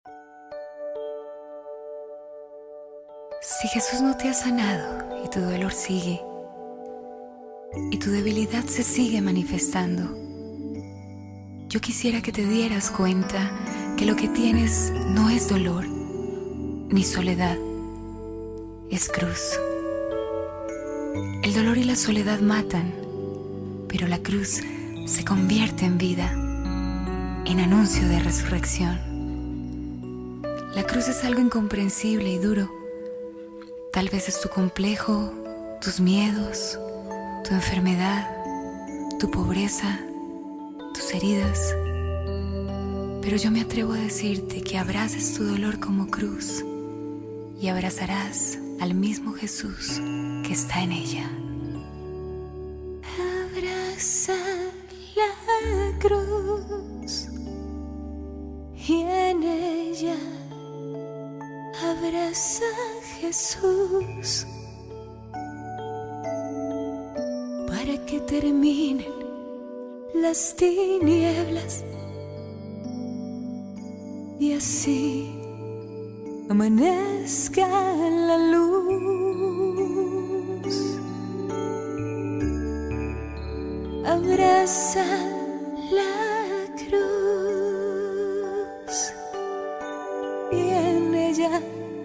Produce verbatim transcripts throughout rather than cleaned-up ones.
Si Jesús no te ha sanado y tu dolor sigue, y tu debilidad se sigue manifestando, yo quisiera que te dieras cuenta que lo que tienes no es dolor ni soledad, es cruz. El dolor y la soledad matan, pero la cruz se convierte en vida, en anuncio de resurrección. La cruz es algo incomprensible y duro. Tal vez es tu complejo, tus miedos, tu enfermedad, tu pobreza, tus heridas. Pero yo me atrevo a decirte que abraces tu dolor como cruz y abrazarás al mismo Jesús que está en ella. Abraza la cruz y en ella abraza a Jesús para que terminen las tinieblas y así amanezca la luz. Abraza la cruz y en ella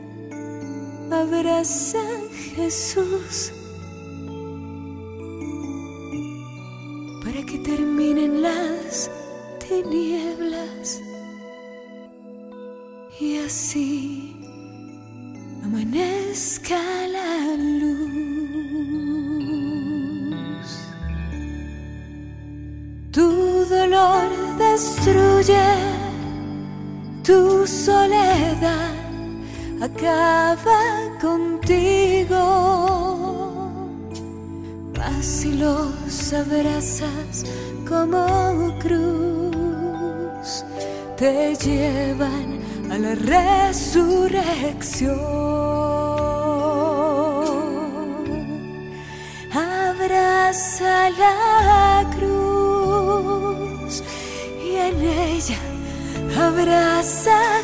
abraza a Jesús para que terminen las tinieblas y así amanezca la luz. Tu dolor destruye, tu soledad acaba contigo, mas si los abrazas como cruz, te llevan a la resurrección. Abraza la cruz y en ella abraza a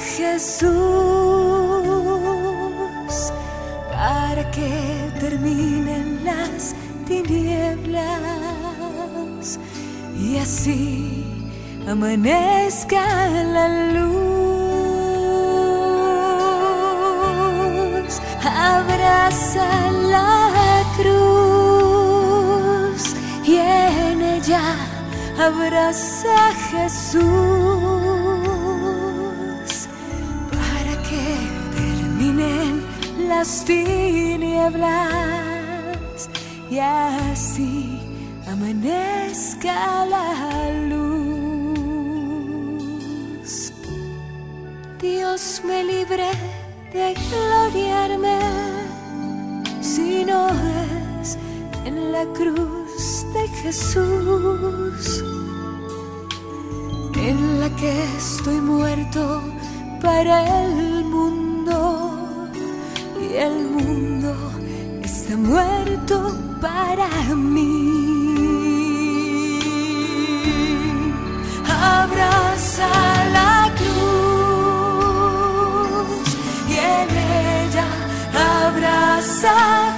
Jesús para que terminen las tinieblas y así amanezca la luz. Abraza la cruz y en ella abraza a Jesús para que terminen las tinieblas y así amanezca la luz. Dios me libre de gloriarme si no es en la cruz de Jesús, en la que estoy muerto para el mundo y el mundo está muerto para mí. Abraza la cruz y en ella abraza a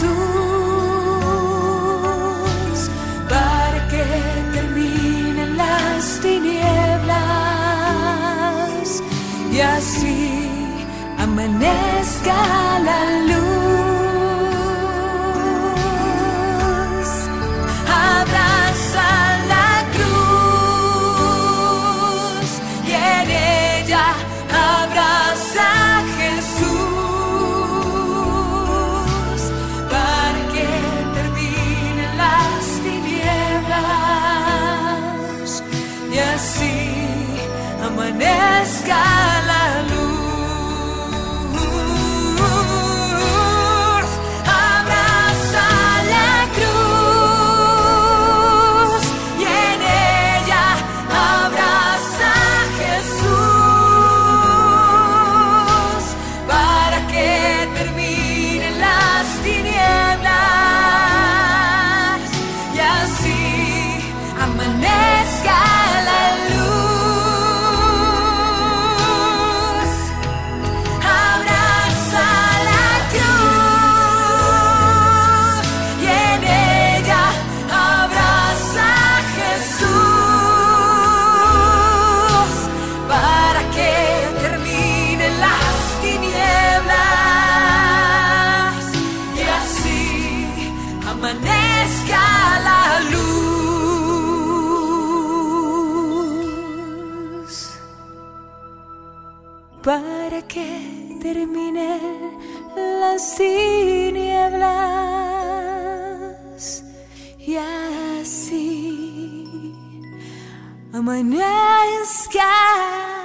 Jesús para que terminen las tinieblas y así amanezca la luz. Abraza la cruz y en ella abraza a Jesús para que terminen las tinieblas y así amanezca la luz. Amanezca la luz. para que terminen las tinieblas y así amanezca